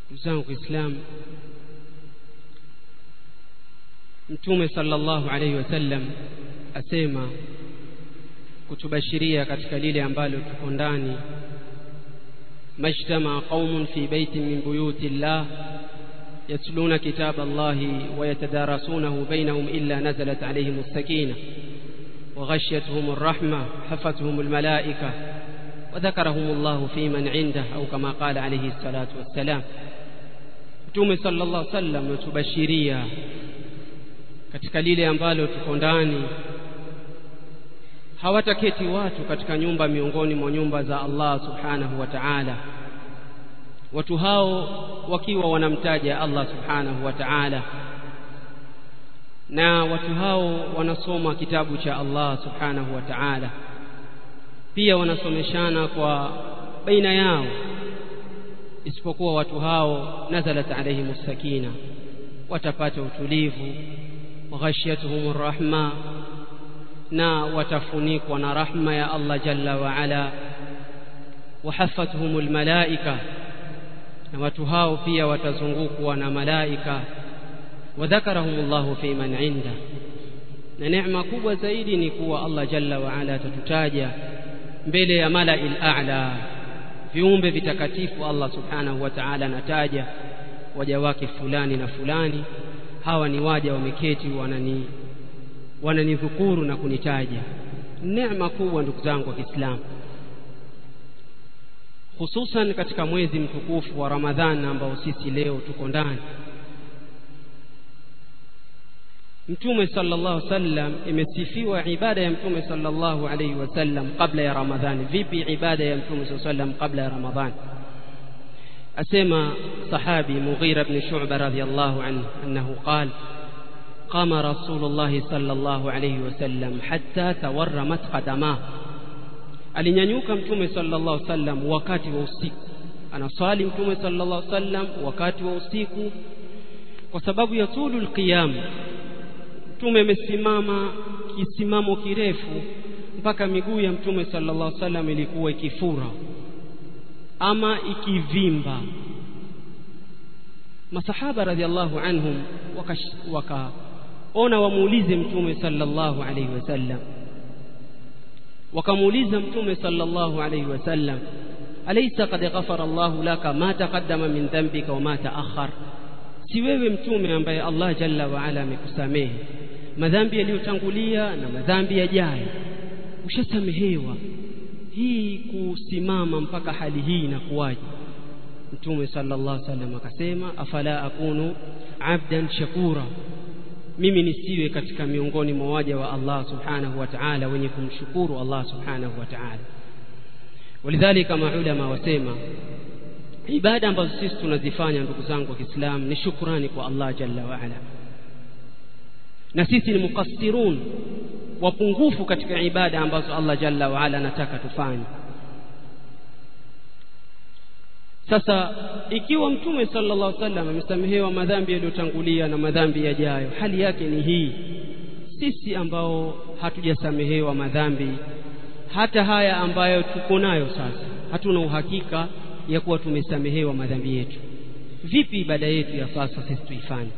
Zangu Islam, Mtume sallallahu alayhi wasallam asema kutubashiria katika lile ambalo tuko ndani, majtama qaumun fi baitin min buyuti Allah yatluna kitab Allah wa yatadarasunahu bainahum illa nazalat alayhim as-sakinah wa ghashiyatuhum ar-rahmah hafathum al-malaikah wa dhakarahum Allah fi man 'indahu au kama qala alayhi salatu wassalam. Mtume sallallahu alayhi wasallam atubashiria katika lile ambalo tuko ndani, hawataketi watu katika nyumba miongoni mwa nyumba za Allah subhanahu wa ta'ala, watu hao wakiwa wanamtaja Allah subhanahu wa ta'ala, na watu hao wanasoma kitabu cha Allah subhanahu wa ta'ala, pia wanasomeshana kwa baina yao, isipokuwa watu hao nazalat alayhim as-sakina, watapata utulivu, waghashiyatuhum ar-rahma, na watafunikwa na rahma ya Allah jalla wa ala, wahafathum al-malaika, na watu hao pia watazungukwa na malaika, wadhakarahum Allah fi man 'inda. Na neema kubwa zaidi ni kuwa Allah jalla wa ala atatutaja mbele ya mala'il a'la, viumbe vitakatifu. Allah subhanahu wa ta'ala anataja waja wake fulani na fulani, hawa ni waja wameketi wananidhukuru na kunitaja. Neema kubwa ndugu zangu wa Kiislamu, hususan katika mwezi mtukufu wa Ramadhan ambao sisi leo tuko ndani. Mtume sallallahu alaihi wasallam, imesifiwa ibada ya Mtume sallallahu alaihi wasallam kabla ya Ramadhani. Vipi ibada ya Mtume sallallahu alaihi wasallam kabla ya Ramadhani? Asema sahabi Mughira ibn Shu'bah radhiyallahu anhu annahu qala qama Rasulullah sallallahu alaihi wasallam hatta tawarramat qadamahu, alinyanyuka Mtume sallallahu alaihi wasallam wakati wa usiku. Anaswali Mtume sallallahu alaihi wasallam wakati wa usiku, kwa sababu ya tulul qiyam. Mtume amesimama kisimamo kirefu mpaka miguu ya Mtume sallallahu alaihi wasallam ilikuwa ikifura ama ikivimba. Masahaba radhiallahu anhum wakaona wamuulize Mtume sallallahu alaihi wasallam, wakamuuliza Mtume sallallahu alaihi wasallam, alaysa qad ghafara Allahu laka ma taqaddama min dhanbika wa ma ta'akhkhar, si wewe Mtume ambaye Allah jalla wa ala amekusamehe madhambi yaliyotangulia na madhambi yajayo, ushasamehewa, hii kusimama mpaka hali hii inakuwaje? Mtume sallallahu alaihi wasallam akasema, afala akunu abdan shakura, mimi nisiwe katika miongoni mwa waja wa Allah subhanahu wa ta'ala wenye kumshukuru Allah subhanahu wa ta'ala. Walidhalika maulama wasema ibada ambazo sisi tunazifanya ndugu zangu wa Kiislamu ni shukrani kwa Allah jalla wa ala, na sisi ni mukassirun, wapungufu katika ibada ambazo Allah jalla wa ala anataka tufanye. Sasa ikiwa Mtume sallallahu alaihi wasallam amesamehewa madhambi yaliyotangulia na madhambi yajayo, hali yake ni hii. Sisi ambao hatujasamehewa madhambi hata haya ambayo tuko nayo sasa, hatuna uhakika ya kuwa tumesamehewa madhambi yetu. Vipi ibada yetu ya sasa sisi tuifanye?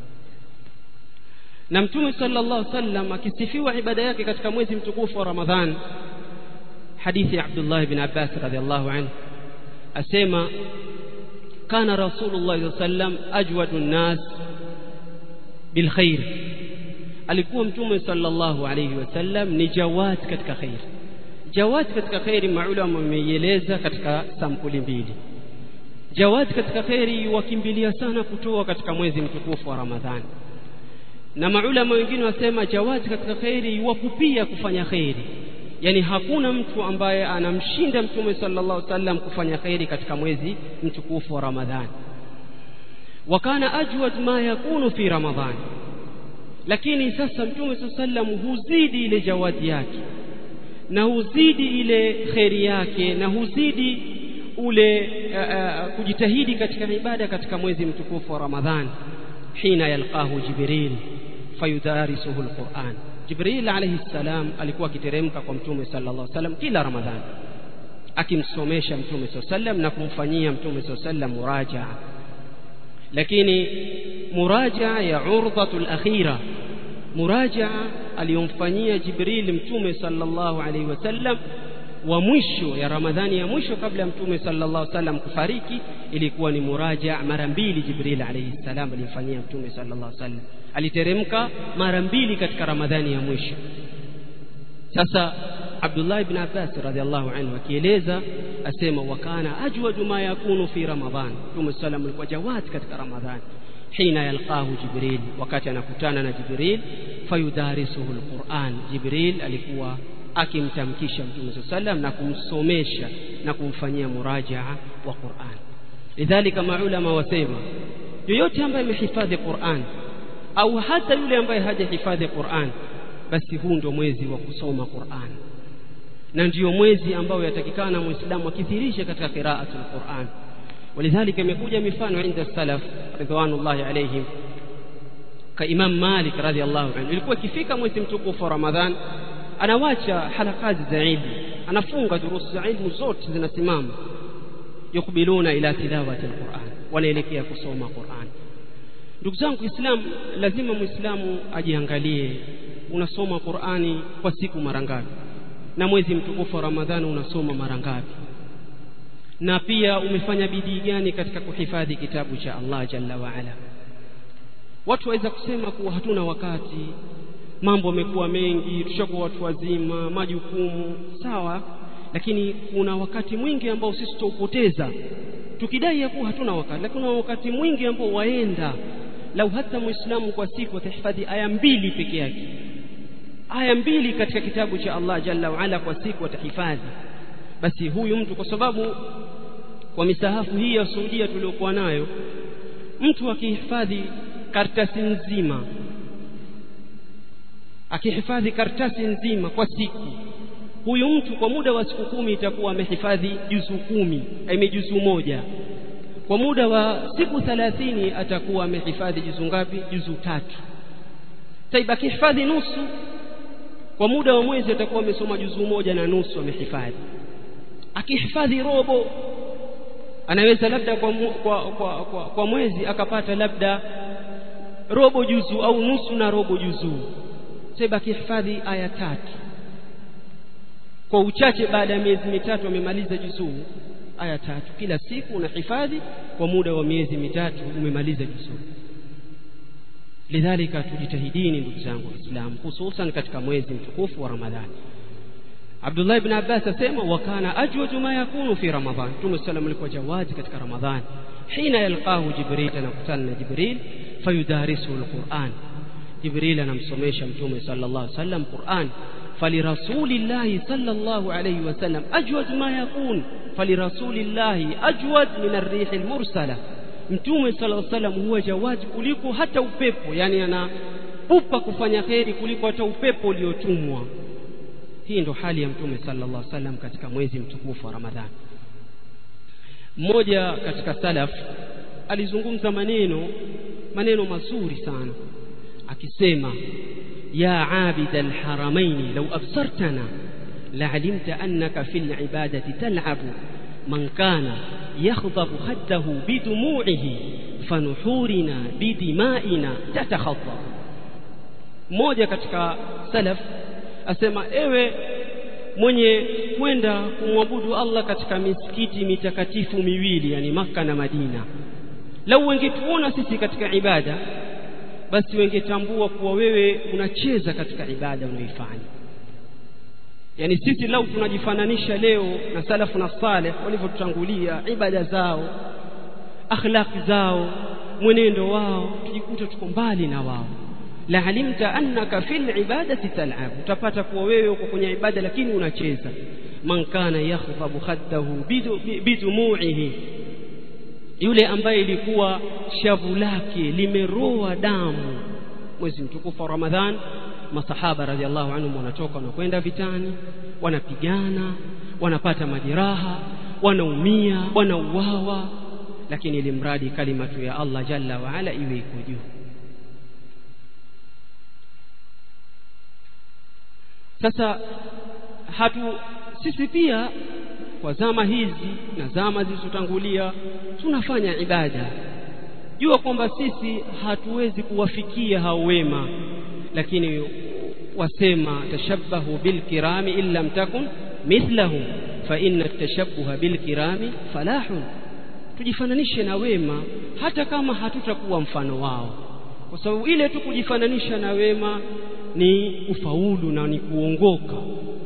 Na Mtume sallallahu alaihi wasallam akisifiwa ibada yake katika mwezi mtukufu wa Ramadhan, hadithi ya Abdullah ibn Abbas radhiallahu anhu asema, kana Rasulullah sallallahu alaihi wasallam ajwadun nas bil khair, alikuwa Mtume sallallahu alaihi wasallam ni jawad katika khair. Jawad katika khairi maulama wameieleza katika sampuli mbili. Jawad katika khairi wakimbilia sana kutoa katika mwezi mtukufu wa Ramadhani, na maulama wengine wasema jawad katika khairi wakupia kufanya khairi, yani hakuna mtu ambaye anamshinda Mtume sallallahu alaihi wasallam kufanya khairi katika mwezi mtukufu wa Ramadhani. Wakana ajwad ma yakunu fi Ramadhani, lakini sasa Mtume sallallahu alaihi wasallam huzidi ile jawadi yake na huzidi ile khairi yake na huzidi ule kujitahidi katika ibada katika mwezi mtukufu wa Ramadhani. Hina yalqahu Jibril fayudarisuhu alquran, Jibril alayhi salam alikuwa akiteremka kwa Mtume sallallahu alaihi wasallam kila Ramadhani akimsomesha Mtume sallallahu alaihi wasallam na kumfanyia Mtume sallallahu alaihi wasallam murajaa. lakini murajaa ya urdhatul akhira, murajaa aliyomfanyia Jibril mtume sallallahu alaihi wasallam wa mwisho ya Ramadhani ya mwisho kabla ya mtume sallallahu alaihi wasallam kufariki, ilikuwa ni murajaa mara mbili. Jibril alayhi salam alimfanyia mtume sallallahu alaihi wasallam, aliteremka mara mbili katika Ramadhani ya mwisho. Sasa Abdullah ibn Abbas radhiallahu anhu akieleza asema, wakana ajwadu ma yakunu fi Ramadhan, mtume sallam alikuwa jawad katika Ramadhani, hina yalqahu Jibril, wakati anakutana na Jibril, fayudarisuhu alquran, Jibril alikuwa akimtamkisha mtume sallam na kumsomesha na kumfanyia murajaa wa Qur'an. Lidhalika maulama wasema, yoyote ambaye amehifadhi Qur'an au hata yule ambaye hajahifadhi Qur'an, basi huu ndio mwezi wa kusoma Qur'an, na ndio mwezi ambao yatakikana muislamu akithirisha katika qiraatul Qur'an. Walidhalika imekuja mifano inda salaf ridwanullahi alayhim, ka Imam Malik radhiallahu anhu, ilikuwa ikifika mwezi mtukufu wa Ramadhan anawacha halakazi za ilmu, anafunga durusu za ilmu zote zinasimama, yukubiluna ila tilawati alquran, wanaelekea kusoma Qur'an. Ndugu zangu Islam, lazima muislamu ajiangalie, unasoma Qur'ani kwa siku mara ngapi, na mwezi mtukufu wa Ramadhani unasoma mara ngapi, na pia umefanya bidii gani katika kuhifadhi kitabu cha Allah jalla wa ala. Watu waweza kusema kuwa hatuna wakati, mambo yamekuwa mengi, tushakuwa watu wazima, majukumu, sawa, lakini kuna wakati mwingi ambao sisi tutaupoteza tukidai ya kuwa hatuna wakati, lakini kuna wakati mwingi ambao waenda. Lau hata muislamu kwa siku atahifadhi aya 2 peke yake, aya 2 katika kitabu cha Allah jalla wa ala kwa siku atahifadhi, basi huyu mtu, kwa sababu kwa misahafu hii ya Saudia tuliokuwa nayo, mtu akihifadhi karatasi nzima, akihifadhi karatasi nzima kwa siku, huyu mtu kwa muda wa siku 10 itakuwa amehifadhi juzu 10, juzu 1. Kwa muda wa siku 30 atakuwa amehifadhi juzu ngapi? Juzu 3. Taiba akihifadhi nusu, kwa muda wa mwezi atakuwa amesoma juzu 1.5 amehifadhi. Akihifadhi robo, anaweza labda kwa mwezi akapata labda robo juzu au nusu na robo juzu. Taiba akihifadhi aya 3, kwa uchache baada ya miezi 3 amemaliza juzu aya 3. Kila siku unahifadhi kwa muda wa miezi 3 umemaliza juzu. Lidhalika tujitahidini ndugu zangu Waislamu, hususan katika mwezi mtukufu wa Ramadhani. Abdullah ibn Abbas asema, wakana ajwadu ma yakunu fi Ramadhan, Mtume sallam alikuwa jawazi katika Ramadhani, hina yalqahu Jibril, anakutana na Jibril, fayudarisu alquran, Jibril anamsomesha Mtume sallallahu alaihi wasallam Qur'an. Falirasulillahi sallallahu alayhi wasallam ajwad ma yakun, falirasulillahi ajwad min ar-rih al-mursala, Mtume sallallahu alayhi wasallam huwa jawadi kuliko hata upepo, yani anapupa kufanya khairi kuliko hata upepo uliotumwa. Hii ndo hali ya Mtume sallallahu alayhi wasallam katika mwezi mtukufu wa Ramadhani. Mmoja katika salaf alizungumza maneno mazuri sana akisema, ya abid al-haramain law absartana la'alimta annaka fil ibadati tal'abu, man kana yakhdhabu khaddahu bidumu'ihi fanuhurina bidima'ina tatakhatta. Mmoja katika salaf asema, ewe mwenye kwenda kumwabudu Allah katika misikiti mitakatifu miwili, yani Makka na Madina, lau wengetuona sisi katika ibada, basi wengetambua kuwa wewe unacheza katika ibada unayoifanya. Yani sisi lau tunajifananisha leo na salafu na salih walivyotutangulia, ibada zao, akhlaqi zao, mwenendo wao, tujikuta tuko mbali na wao. La alimta annaka fil ibadati tal'ab, utapata kuwa wewe uko kwenye ibada lakini unacheza. Man kana yakhdabu khaddahu bidumu'ihi, yule ambaye ilikuwa shavu lake limeroa damu. Mwezi mtukufu wa Ramadhan, masahaba radhiallahu anhum wanatoka na kwenda vitani, wanapigana, wanapata majeraha, wanaumia, wanauawa, lakini ilimradi kalimatu ya Allah jalla wa ala iwe iko juu. Sasa sisi pia kwa zama hizi na zama zilizotangulia tunafanya ibada, jua kwamba sisi hatuwezi kuwafikia hao wema, lakini wasema tashabbahu bil kirami illa lam takun mithlahum fa inna tashabbuha bil kirami falahun. Tujifananishe na wema hata kama hatutakuwa mfano wao, kwa sababu ile tu kujifananisha na wema ni ufaulu na ni kuongoka.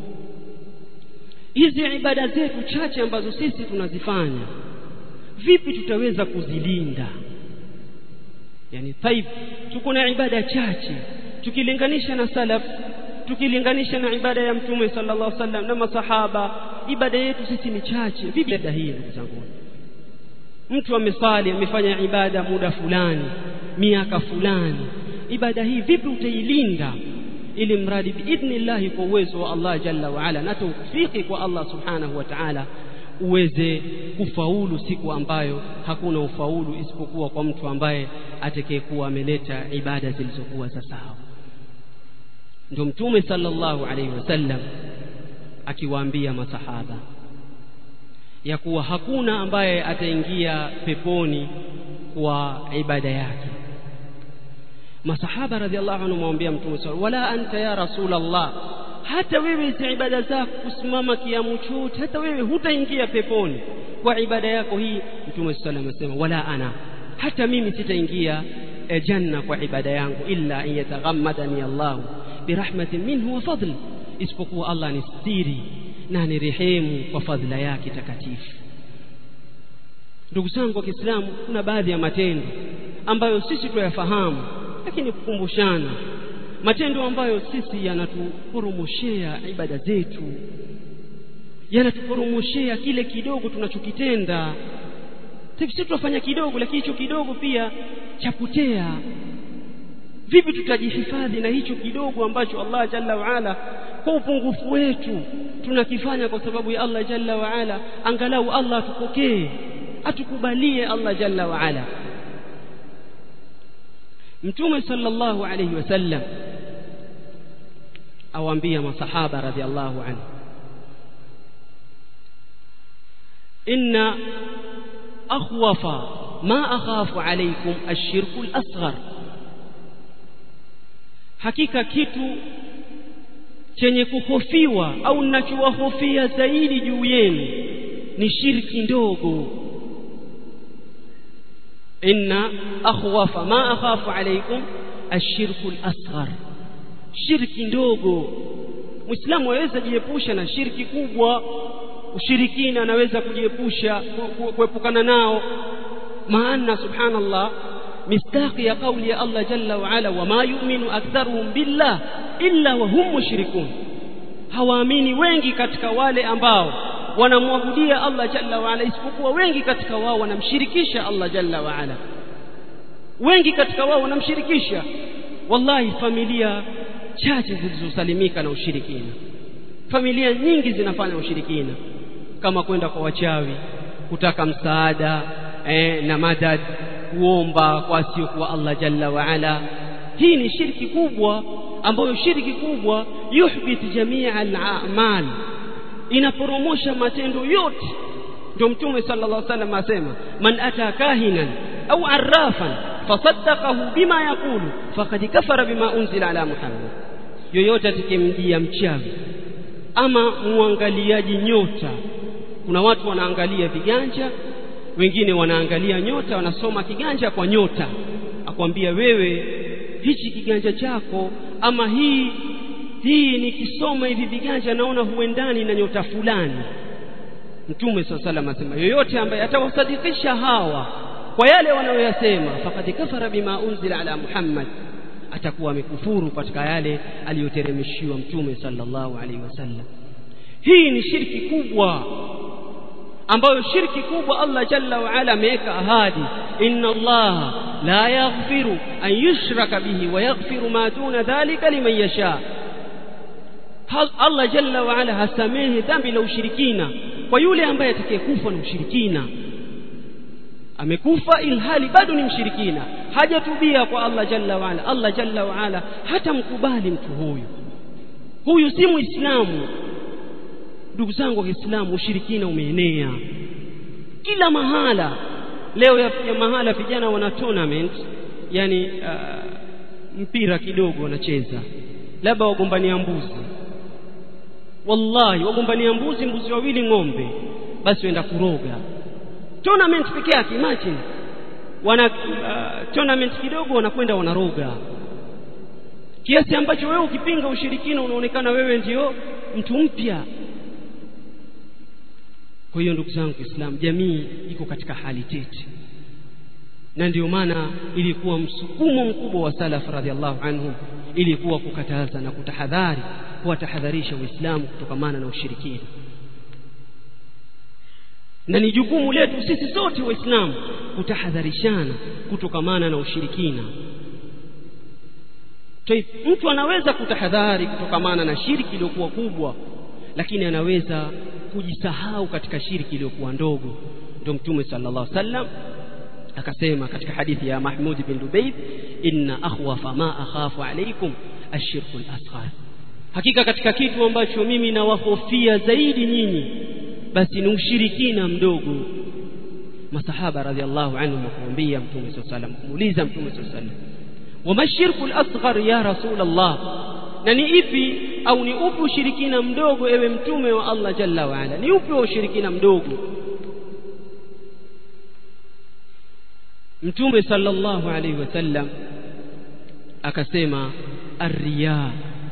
Hizi ibada zetu chache ambazo sisi tunazifanya, vipi tutaweza kuzilinda? Yani tuko na ibada chache tukilinganisha na salaf, tukilinganisha na ibada ya Mtume sallallahu alaihi wasallam na masahaba, ibada yetu sisi ni chache. Vipi ibada hii ndugu zangu? Mtu amesali, amefanya ibada muda fulani, miaka fulani, ibada hii vipi utailinda ili mradi biidhnillah kwa uwezo wa Allah jalla wa ala na tawfiki kwa Allah subhanahu wa ta'ala uweze kufaulu siku ambayo hakuna ufaulu isipokuwa kwa mtu ambaye atakayekuwa ameleta ibada zilizokuwa sawa. Ndio Mtume sallallahu alaihi wasallam akiwaambia masahaba ya kuwa hakuna ambaye ataingia peponi kwa ibada yake. Masahaba radhiallahu anhu mwambia Mtume sallallahu wala anta ya Rasulullah, hata wewe hizi ibada zako kusimama kiamu chote, hata wewe hutaingia peponi kwa ibada yako hii. Mtume sallallahu alayhi wasallam wala ana, hata mimi sitaingia janna kwa ibada yangu illa an yataghammadani Allah birahmatin minhu wa fadl, isipokuwa Allah nistiri na nirehemu kwa fadhila yake takatifu. Ndugu zangu wa Kiislamu, kuna baadhi ya matendo ambayo sisi tuyafahamu, lakini kukumbushana matendo ambayo sisi yanatuporomoshea ibada zetu, yanatuporomoshea kile kidogo tunachokitenda. Sisi tunafanya kidogo, lakini hicho kidogo pia chapotea. Vipi tutajihifadhi na hicho kidogo ambacho Allah jalla wa ala kwa upungufu wetu tunakifanya kwa sababu ya Allah jalla wa ala? Angalau Allah atupokee, atukubalie Allah jalla wa ala. Mtume sallallahu alayhi wasallam awaambia masahaba radhiallahu anhu, inna akhwafa ma akhafu alaykum ash-shirku al-asghar, hakika kitu chenye kuhofiwa au ninachowahofia zaidi juu yenu ni shirki ndogo. Inna akhwafa ma akhafu alaykum ash-shirku al-asghar, shirki ndogo. Muislamu aweza kujiepusha na shirki kubwa, ushirikina anaweza kujiepusha kuepukana nao. Maana subhanallah, mistaqi ya kauli ya Allah jalla wa ala, wama yu'minu aktharuhum billah illa wa hum mushrikun, hawaamini wengi katika wale ambao wanamwabudia Allah jalla wa ala isipokuwa wengi katika wao wanamshirikisha Allah jalla wa ala, wengi katika wao wanamshirikisha. Wallahi, familia chache zilizosalimika na ushirikina, familia nyingi zinafanya ushirikina, kama kwenda kwa wachawi kutaka msaada na madad, kuomba kwa asiyokuwa Allah jalla wa ala. Hii ni shirki kubwa, ambayo shirki kubwa yuhbit jamia al-a'mal, inaporomosha matendo yote. Ndio Mtume sallallahu alaihi wasallam asema, man ata kahinan au arrafan fasaddaqahu bima yaqulu faqad kafara bima unzila ala Muhammad. Yoyote atakemjia mchawi ama muangaliaji nyota, kuna watu wanaangalia viganja, wengine wanaangalia nyota, wanasoma kiganja kwa nyota, akwambia wewe hichi kiganja chako ama hii nikisoma hivi viganja naona huendani na nyota fulani. Mtume sallallahu alaihi wasallam asema, yoyote ambaye atawasadikisha hawa kwa yale wanayoyasema, faqad kafara bima unzila ala Muhammad, atakuwa amekufuru katika yale aliyoteremshiwa Mtume sallallahu alaihi wasallam. Hii ni shirki kubwa, ambayo shirki kubwa Allah jalla wa ala ameweka ahadi, inna Allah la yaghfiru an yushraka bihi wa yaghfiru ma duna dhalika liman yasha. Allah jalla wa ala hasamehe dhambi la ushirikina kwa yule ambaye atakayekufa na ushirikina, amekufa ilhali bado ni mshirikina, hajatubia kwa Allah jalla wa ala. Allah jalla wa ala hata mkubali mtu huyu si Muislamu. Ndugu zangu wa Kiislamu, ushirikina umeenea kila mahala. leo yafikia mahala vijana wana tournament, yani mpira kidogo wanacheza, labda wagombania mbuzi. Wallahi wagombania mbuzi wawili ng'ombe, basi waenda kuroga. Tournament pekee yake, imagine wana tournament kidogo wanakwenda wanaroga, kiasi ambacho wewe ukipinga ushirikina unaonekana wewe ndio mtu mpya. Kwa hiyo ndugu zangu Islam, jamii iko katika hali tete, na ndio maana ilikuwa msukumo mkubwa wa salaf radhiallahu anhum ilikuwa kukataza na kutahadhari, kuwatahadharisha Waislamu kutokamana na ushirikina. Na ni jukumu letu sisi sote Waislamu kutahadharishana kutokamana na ushirikina. Mtu anaweza kutahadhari kutokamana na shirki iliyokuwa kubwa, lakini anaweza kujisahau katika shirki iliyokuwa ndogo. Ndio Mtume sallallahu alaihi wasallam akasema katika hadithi ya Mahmud bin Lubayb, inna akhwafa ma akhafu alaykum ash-shirku al-asghar, hakika katika kitu ambacho mimi nawahofia zaidi nyinyi basi ni ushirikina mdogo. Masahaba radhiallahu anhum wakamwambia Mtume sallallahu alaihi wasallam, kumuuliza Mtume sallallahu alaihi wasallam, wama ash-shirku al-asghar ya Rasulullah, na ni ipi au ni upi ushirikina mdogo ewe Mtume wa Allah jalla wa ala, ni upi ushirikina mdogo? Mtume sallallahu alaihi wasallam akasema ar-riya.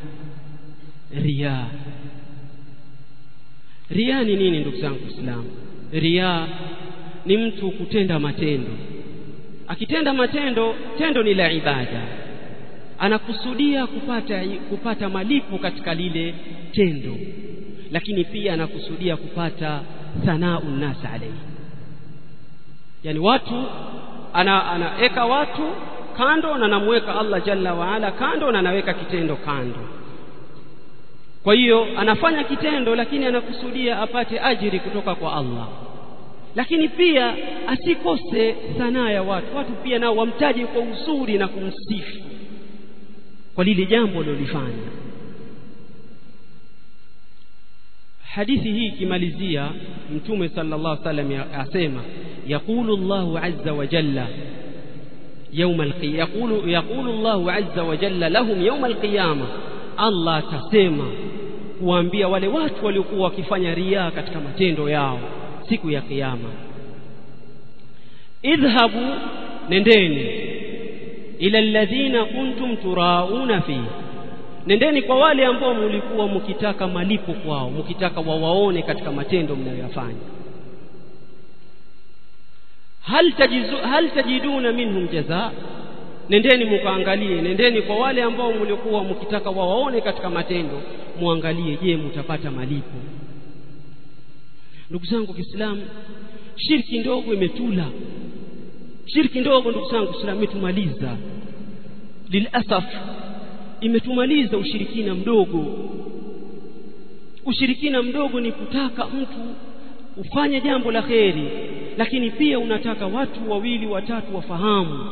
Riya ni nini ndugu zangu Islam? Riya ni mtu kutenda matendo, akitenda tendo ni la ibada, anakusudia kupata malipo katika lile tendo, lakini pia anakusudia kupata thanaa'un nas alayhi, yani watu anaeka watu kando na anamweka Allah jalla wa ala kando, na anaweka kitendo kando. Kwa hiyo anafanya kitendo lakini anakusudia apate ajiri kutoka kwa Allah, lakini pia asikose sanaa ya watu pia nao wamtaje kwa uzuri na kumsifu kwa lile jambo alilofanya. Hadithi hii kimalizia, Mtume sallallahu alaihi wasallam asema, yaqulu Allahu azza wa jalla يوم القيامة يقول الله عز وجل لهم يوم القيامة, Allah atasema kuambia wale watu waliokuwa wakifanya riya katika matendo yao siku ya kiyama, idhhabu, nendeni, ila alladhina kuntum turauna fi, nendeni kwa wale ambao mlikuwa mkitaka malipo kwao, mkitaka wawaone katika matendo mnayoyafanya. hal tajiduna minhum jazaa, nendeni mkaangalie, nendeni kwa wale ambao mlikuwa mkitaka wawaone katika matendo, muangalie, je, mtapata malipo? Ndugu zangu Kiislamu, shirki ndogo imetula, shirki ndogo ndugu zangu Kiislamu imetumaliza, lilasaf imetumaliza ushirikina mdogo. Ushirikina mdogo ni kutaka mtu ufanye jambo la kheri, lakini pia unataka watu wawili watatu wafahamu.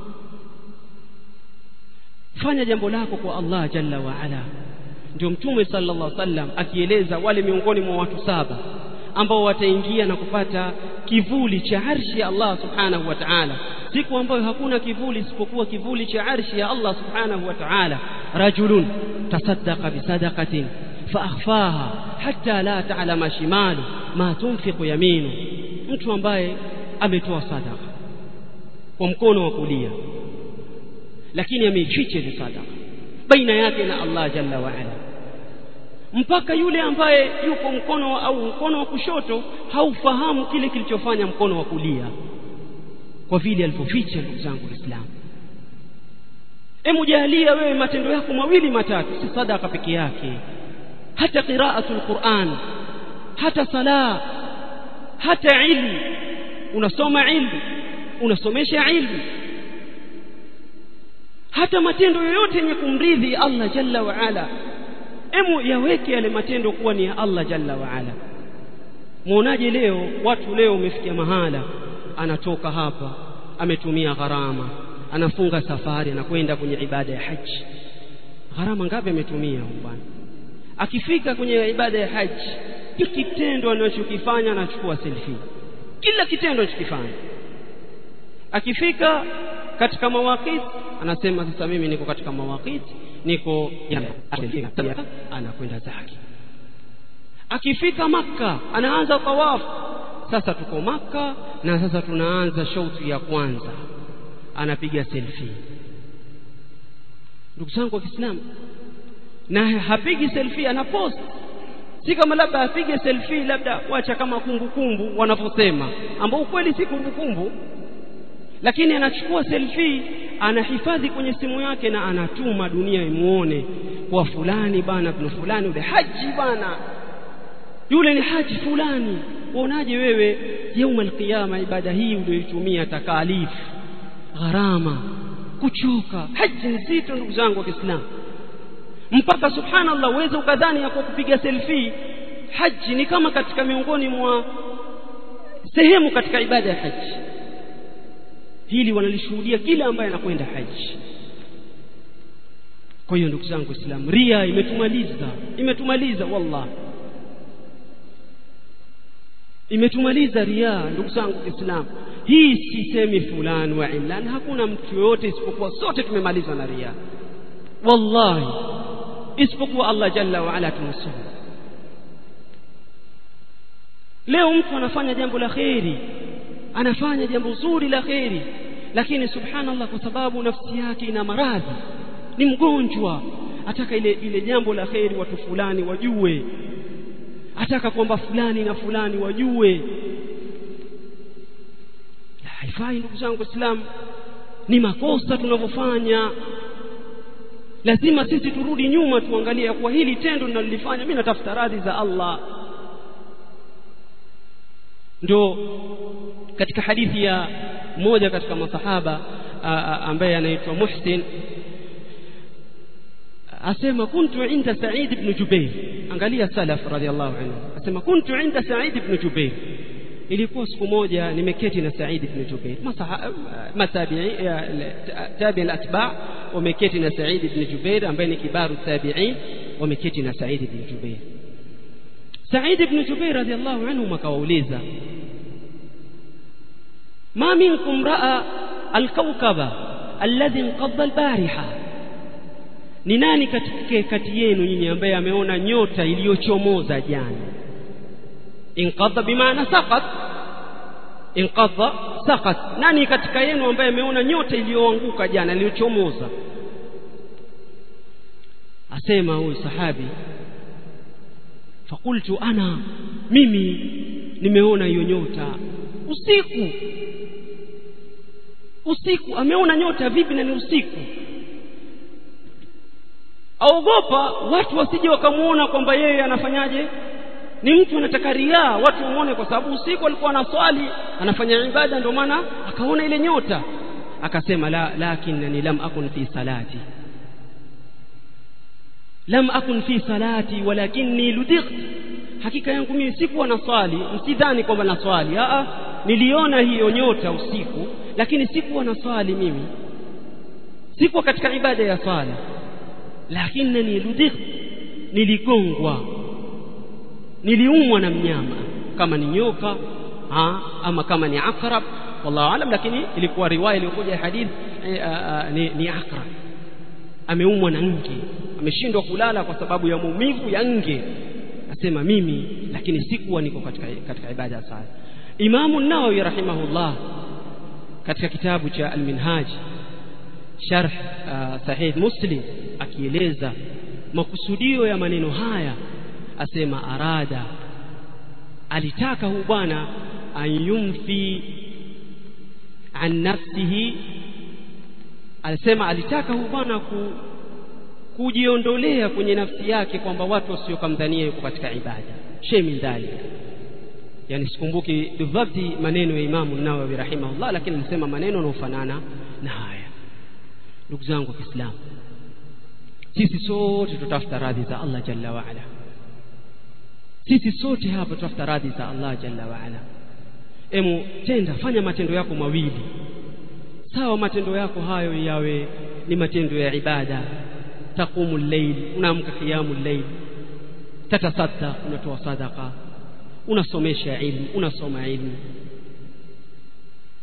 Fanya jambo lako kwa Allah jalla wa ala. Ndio Mtume sallallahu alaihi wasallam akieleza wale miongoni mwa watu 7 ambao wataingia na kupata kivuli cha arshi ya Allah subhanahu wa ta'ala, siku ambayo hakuna kivuli isipokuwa kivuli cha arshi ya Allah subhanahu wa ta'ala. Rajulun tasaddaqa bisadaqatin fa akhfaha hatta la ta'lama shimalu ma tunfiqu yaminu, mtu ambaye ametoa sadaka kwa mkono wa kulia lakini ameificha ile sadaka baina yake na Allah jalla wa ala, mpaka yule ambaye yuko mkono wa kushoto haufahamu kile kilichofanya mkono wa kulia kwa vile alipoficha. Ndugu zangu Waislamu, jalia wewe matendo yako mawili matatu, si sadaka peke yake, hata qiraatul Qur'an, hata sala, hata ilmu, unasoma ilmu, unasomesha ilmu, hata matendo yoyote yenye kumridhi Allah jalla wa ala, yaweke yale matendo kuwa ni ya Allah jalla wa ala. Muonaje leo watu leo umefikia mahala anatoka hapa ametumia gharama, anafunga safari anakwenda kwenye ibada ya haji. Gharama ngapi ametumia bwana? Akifika kwenye ibada ya haji, kitendo anachokifanya anachukua selfie, kila kitendo anachokifanya akifika katika mawaqit anasema sasa mimi niko katika mawaqit, niko anakwenda zake. Akifika Makka anaanza tawaf, sasa tuko Makka na sasa tunaanza shauti ya kwanza, anapiga selfie. Ndugu zangu wa Kiislamu, na hapigi selfie, anapost. Si kama labda apige selfie labda wacha kama kumbukumbu wanavyosema, ambao ukweli si kumbukumbu, lakini anachukua selfie, anahifadhi kwenye simu yake na anatuma dunia imuone, kwa fulani bana, ibn fulani yule haji bana, yule ni haji fulani. Uonaje wewe يوم القيامه ibada hii uliyoitumia takalif, gharama, kuchoka, haji nzito ndugu zangu wa Kiislamu, mpaka subhanallah uweze ukadhani ya kupiga selfie haji ni kama katika miongoni mwa sehemu katika ibada ya haji. Hili wanalishuhudia kila ambaye anakwenda haji. Kwa hiyo ndugu zangu Waislamu, ria imetumaliza wallahi, imetumaliza ria ndugu zangu Waislamu. Hii sisemi fulani wa ilani, hakuna mtu yote isipokuwa sote tumemalizwa na ria wallahi, isipokuwa Allah jalla wa ala tumsuru. Leo mtu anafanya jambo la khairi, anafanya jambo zuri la khairi, lakini subhanallah kwa sababu nafsi yake ina maradhi, ni mgonjwa, ataka ile jambo la khairi watu fulani wajue, ataka kwamba fulani na fulani wajue. Haifai ndugu zangu Waislamu, ni makosa tunavyofanya. Lazima sisi turudi nyuma tuangalie kwa hili tendo ninalolifanya mimi natafuta radhi za Allah. Ndio katika hadithi ya mmoja katika masahaba ambaye anaitwa Muhsin, asema kuntu inda Sa'id ibn Jubair. Angalia salaf radhiallahu anhu, asema kuntu inda Sa'id ibn Jubair, ilikuwa siku moja nimeketi na Sa'id ibn Jubair. tabi'i al-atba' wameketi na Sa'id ibn Jubair ambaye ni kibaru tabi'in, wameketi na Sa'id ibn Jubair. Sa'id ibn Jubair radhiallahu anhu makawauliza, ma minkum ra'a al-kawkaba alladhi inqadha al-bariha, ni nani kati yenu nyinyi ambaye ameona nyota iliyochomoza jana? Inqadha bimaana saqat, inqadha saqat. Nani katika yenu ambaye ameona nyota iliyoanguka jana, iliyochomoza? Asema huyu sahabi, fakultu ana, mimi nimeona hiyo nyota usiku. Ameona nyota vipi na ni usiku? Aogopa watu wasije wakamuona kwamba yeye anafanyaje, ni mtu anataka ria, watu wamuone, kwa sababu usiku alikuwa anaswali, anafanya ibada, ndio maana akaona ile nyota. Akasema lakinni lam akun fi salati walakinni ludiqt, hakika yangu mimi sikuwa naswali, msidhani kwamba naswali, niliona hiyo nyota usiku lakini sikuwa naswali, mimi sikuwa katika ibada ya sala, lakini ludiqt, niligongwa, niliumwa na mnyama, kama ni nyoka ama kama ni akrab, wallahu alam, lakini ilikuwa riwaya iliyokuja hadithi ni akrab. Ameumwa na nge, ameshindwa kulala kwa sababu ya maumivu ya nge. Asema mimi lakini sikuwa niko katika ibada ya sala. Imam an-Nawawi rahimahullah katika kitabu cha al-Minhaj sharh sahih Muslim, akieleza makusudio ya maneno haya, asema arada, alitaka huyu bwana ayumfi an nafsihi, alisema alitaka huyu bwana kujiondolea kwenye nafsi yake kwamba watu wasiokamdhania yuko katika ibada, shemi ndani. Yani sikumbuki bidhabti maneno ya Imam an-Nawawi rahimahullah, lakini alisema maneno yanofanana na haya. Ndugu zangu wa Kiislamu, sisi sote tutafuta radhi za Allah jalla wa ala. Sisi sote hapa tutafuta radhi za Allah jalla wa ala. Fanya matendo yako mawili sawa, matendo yako hayo yawe ni matendo ya ibada. Taqumul layl, unaamka qiyamul layl, tatasaddaq, unatoa sadaqa, unasomesha ilmu, unasoma ilmu.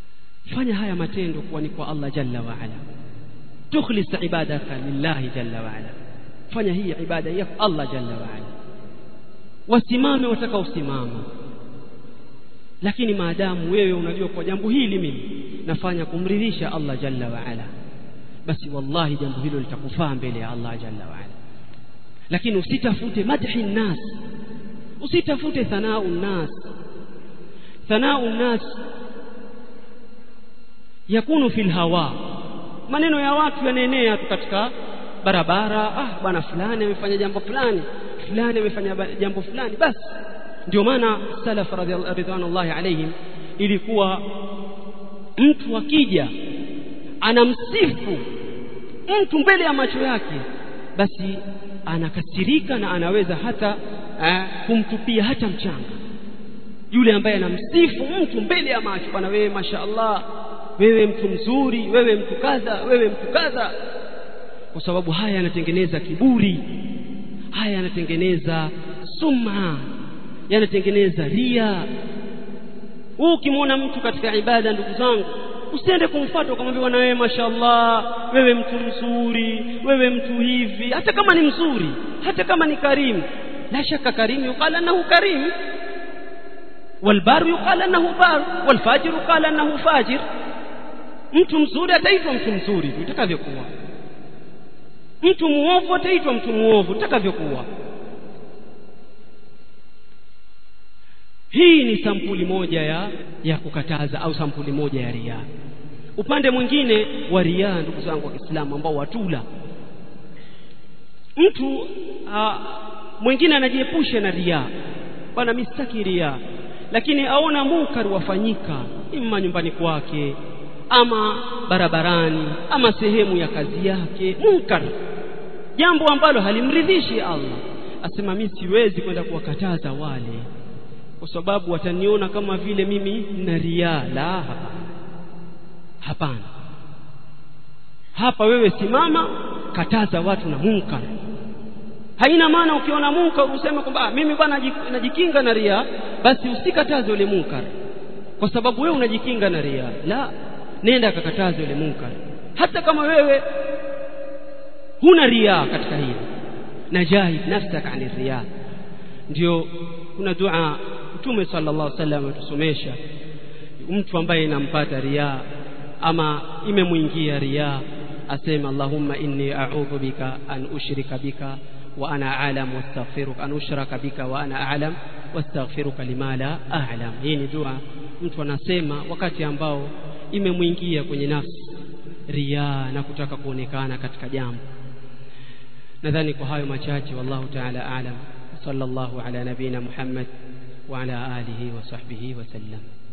fanya haya matendo kuwa ni kwa Allah jalla wa ala, tukhlis ibadaka lillahi jalla wa ala, fanya hii ibada ya Allah jalla wa ala. Wasimame wataka usimama, lakini maadamu wewe unajua kwa jambo hili mimi nafanya kumridhisha Allah jalla wa ala, basi wallahi jambo hilo litakufaa mbele ya Allah jalla wa ala. Lakini usitafute madhi nnas, usitafute thanau nnas. Thanau nnas yakunu fil hawa, maneno ya watu yanaenea tu katika barabara, bwana fulani amefanya jambo fulani, fulani amefanya jambo fulani. Basi ndio maana salaf radhiallahu alayhim ilikuwa mtu akija anamsifu mtu mbele ya macho yake, basi anakasirika na anaweza hata kumtupia hata mchanga yule ambaye anamsifu mtu mbele ya macho. Bwana wewe mashaallah, wewe mtu mzuri, wewe mtu kadha, wewe mtu kadha. Kwa sababu haya yanatengeneza kiburi, haya yanatengeneza sum'a, yanatengeneza ria. Ukimwona mtu katika ibada, ndugu zangu, usiende kumfuata ukamwambia bwana wewe mashaallah, wewe mtu mzuri, wewe mtu hivi. Hata kama ni mzuri, hata kama ni karimu, la shaka karimu yuqala annahu karim, والبار يقال انه بار، والفاجر يقال انه فاجر. mtu mzuri ataitwa mtu mzuri utakavyokuwa, mtu muovu ataitwa mtu muovu utakavyokuwa. Hii ni sampuli moja ya kukataza, au sampuli moja ya riya. Upande mwingine wa riya, ndugu zangu wa Kiislamu, ambao watula mtu mwingine anajiepusha na riya, bwana mimi sitaki riya, lakini aona munkar wafanyika imma nyumbani kwake ama barabarani ama sehemu ya kazi yake, munkar, jambo ambalo halimridhishi Allah, asema mimi siwezi kwenda kuwakataza wale kwa sababu wataniona kama vile mimi na riya. La, hapana. Hapa wewe simama, kataza watu na munkar. Haina maana ukiona munkar useme kwamba mimi bwana najikinga na riya, basi usikataze ule munkar kwa sababu wewe unajikinga na riya. La, nenda kakataze ule munkar hata kama wewe huna riya katika hili. Najahid nafsaka ani riya. Ndio kuna dua Mtume sallallahu alaihi wasallam atusomesha, mtu ambaye inampata riya ama imemuingia riya asema Allahumma inni a'udhu bika an ushrika bika wa ana a'lam wastaghfiruka, an ushraka bika wa ana a'lam wastaghfiruka lima la a'lam. Hii ni dua mtu anasema wakati ambao imemuingia kwenye nafsi riya na kutaka kuonekana katika jambo. Nadhani kwa hayo machache, wallahu ta'ala a'lam. Sallallahu ala nabina Muhammad wa ala alihi wa sahbihi wa sallam.